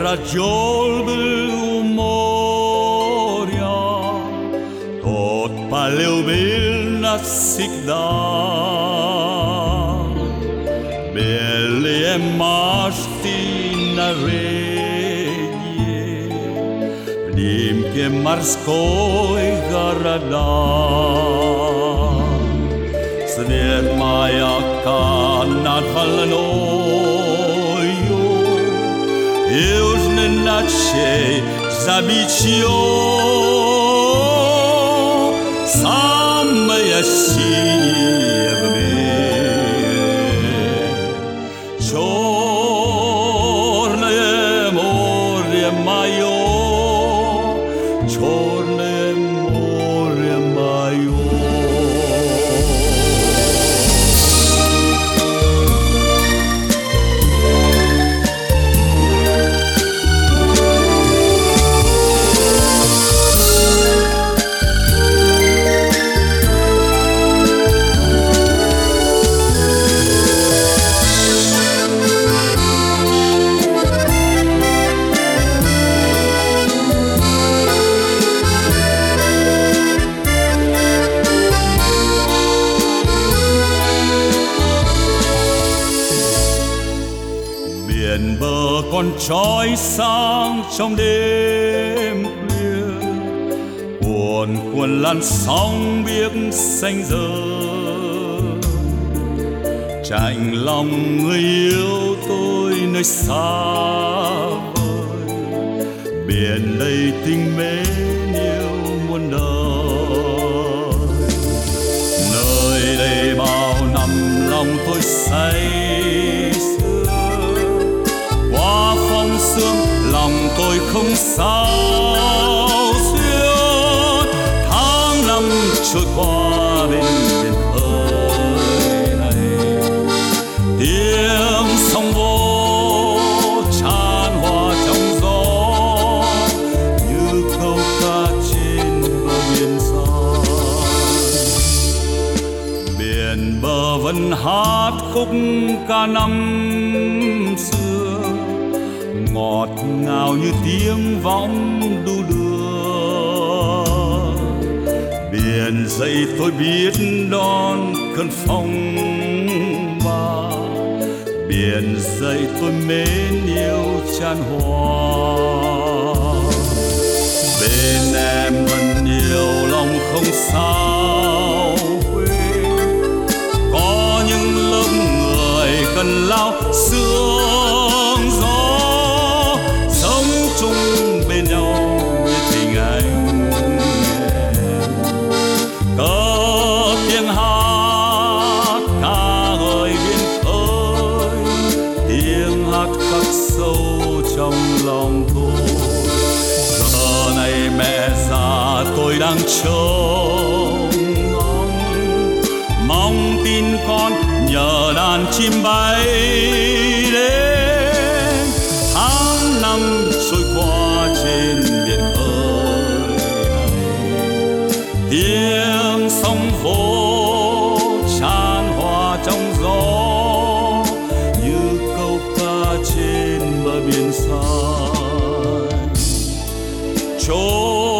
raggiolgo moria, tot paleubilna sigda, belle maština redje, vdimke marskoj garada. Svet majaka nad Valnою, южный ночей забичье, самое синее в мире, черное море мое, черное море мое. Biển bờ còn trói sáng trong đêm khuya, cuồn cuộn làn sóng biếc xanh dờn, chạnh lòng người yêu tôi nơi xa vời. Biển đầy tình mến yêu muôn đời, nơi đây bao năm lòng tôi say sương, lòng tôi không sao xuyên. Tháng năm trôi qua bên biển khơi này, tiếng sóng vỗ tràn hòa trong gió, như câu ca trên bờ biển xa. Biển bờ vẫn hát khúc ca năm xưa, ngọt ngào như tiếng võng đu đưa. Biển dậy tôi biết đón cơn phong ba, biển dậy tôi mến yêu chan hòa. Bên em vẫn nhiều lòng không sao quên, có những lớp người cần lao sương gió, chung bên nhau như tình anh em. Có tiếng hát ca ngợi biển khơi, tiếng hát khắc sâu trong lòng tôi. Giờ này mẹ già tôi đang trông mong tin con nhờ đàn chim bay đến. Tháng năm trôi qua trên biển khơi này, tiếng sóng vỗ tràn hòa trong gió, như câu ca trên bờ biển xa.